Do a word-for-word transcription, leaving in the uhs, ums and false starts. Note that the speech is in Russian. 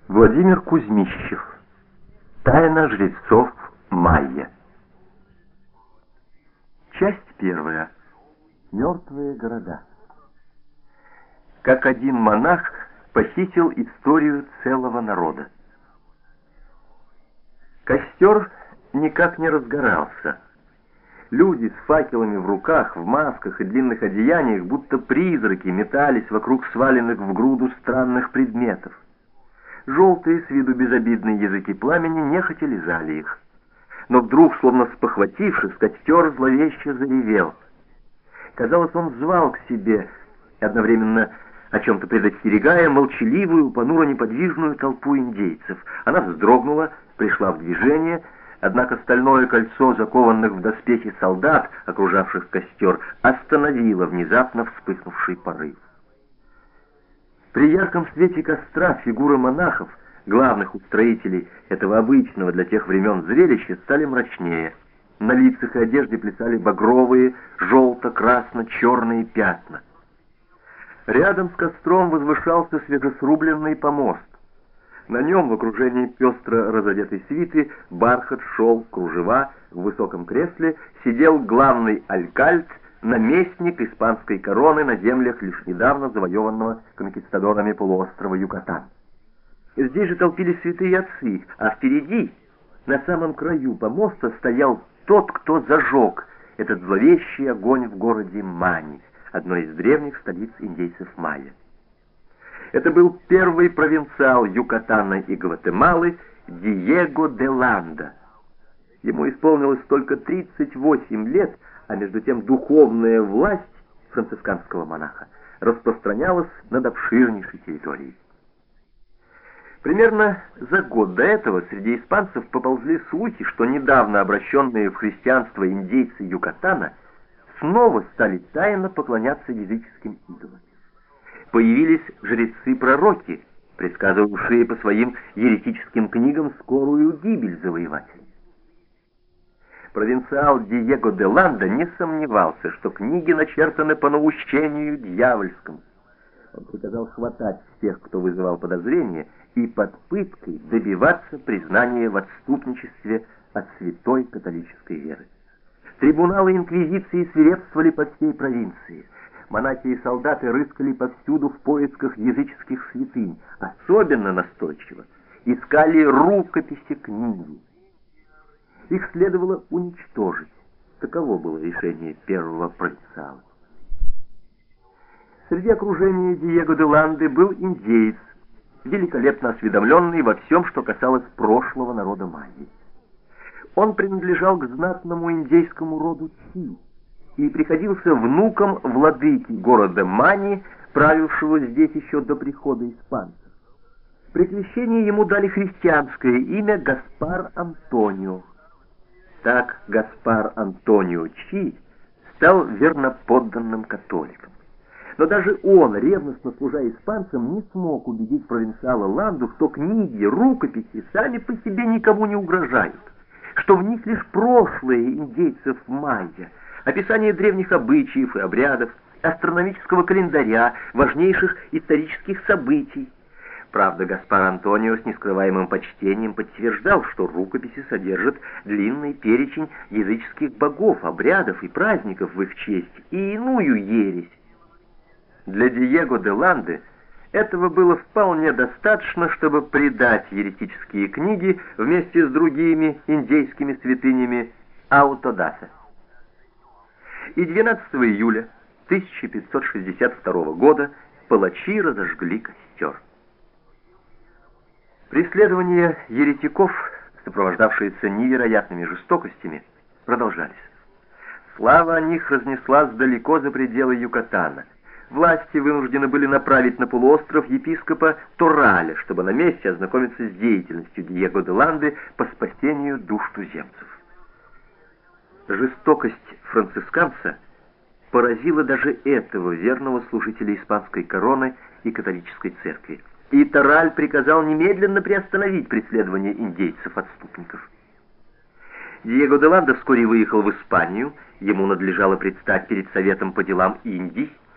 Владимир Кузьмищев. Тайна жрецов майя. Часть первая. Мертвые города. Как один монах похитил историю целого народа. Костер никак не разгорался. Люди с факелами в руках, в масках и длинных одеяниях, будто призраки, метались вокруг сваленных в груду странных предметов. Желтые, с виду безобидные языки пламени нехотя лизали их. Но вдруг, словно спохватившись, костер зловеще заревел. Казалось, он звал к себе, одновременно о чем-то предостерегая молчаливую, понуро-неподвижную толпу индейцев. Она вздрогнула, пришла в движение, однако стальное кольцо закованных в доспехи солдат, окружавших костер, остановило внезапно вспыхнувший порыв. При ярком свете костра фигуры монахов, главных устроителей этого обычного для тех времен зрелища, стали мрачнее. На лицах и одежде плясали багровые, желто-красно-черные пятна. Рядом с костром возвышался свежесрубленный помост. На нем, в окружении пестро разодетой свиты, бархат, шелк, кружева, в высоком кресле сидел главный алькальд, наместник испанской короны на землях лишь недавно завоеванного конкистадорами полуострова Юкатан. Здесь же толпились святые отцы, а впереди, на самом краю помоста, стоял тот, кто зажег этот зловещий огонь в городе Мани, одной из древних столиц индейцев майя. Это был первый провинциал Юкатана и Гватемалы Диего де Ланда. Ему исполнилось только тридцать восемь лет, а между тем духовная власть францисканского монаха распространялась над обширнейшей территорией. Примерно за год до этого среди испанцев поползли слухи, что недавно обращенные в христианство индейцы Юкатана снова стали тайно поклоняться языческим идолам. Появились жрецы-пророки, предсказывавшие по своим еретическим книгам скорую гибель завоевателей. Провинциал Диего де Ланда не сомневался, что книги начертаны по наущению дьявольскому. Он приказал хватать всех, кто вызывал подозрения, и под пыткой добиваться признания в отступничестве от святой католической веры. Трибуналы инквизиции свирепствовали по всей провинции. Монахи и солдаты рыскали повсюду в поисках языческих святынь, особенно настойчиво искали рукописи книги. Их следовало уничтожить. Таково было решение первого провинциала. Среди окружения Диего де Ланды был индеец, великолепно осведомленный во всем, что касалось прошлого народа майи. Он принадлежал к знатному индейскому роду Чи и приходился внуком владыки города Мани, правившего здесь еще до прихода испанцев. При крещении ему дали христианское имя Гаспар Антонио. Так Гаспар Антонио Чи стал верноподданным католиком. Но даже он, ревностно служа испанцам, не смог убедить провинциала Ланду, что книги, рукописи сами по себе никому не угрожают, что в них лишь прошлое индейцев майя, описание древних обычаев и обрядов, астрономического календаря, важнейших исторических событий. Правда, Гаспар Антонио с нескрываемым почтением подтверждал, что рукописи содержат длинный перечень языческих богов, обрядов и праздников в их честь и иную ересь. Для Диего де Ланды этого было вполне достаточно, чтобы предать еретические книги вместе с другими индейскими святынями Аутодафе. И двенадцатого июля тысяча пятьсот шестьдесят второго года палачи разожгли костер. Преследования еретиков, сопровождавшиеся невероятными жестокостями, продолжались. Слава о них разнеслась далеко за пределы Юкатана. Власти вынуждены были направить на полуостров епископа Тораля, чтобы на месте ознакомиться с деятельностью Диего де Ланды по спасению душ туземцев. Жестокость францисканца поразила даже этого верного служителя испанской короны и католической церкви. И Тораль приказал немедленно приостановить преследование индейцев-отступников. Диего де Ланда вскоре выехал в Испанию, ему надлежало предстать перед Советом по делам Индий,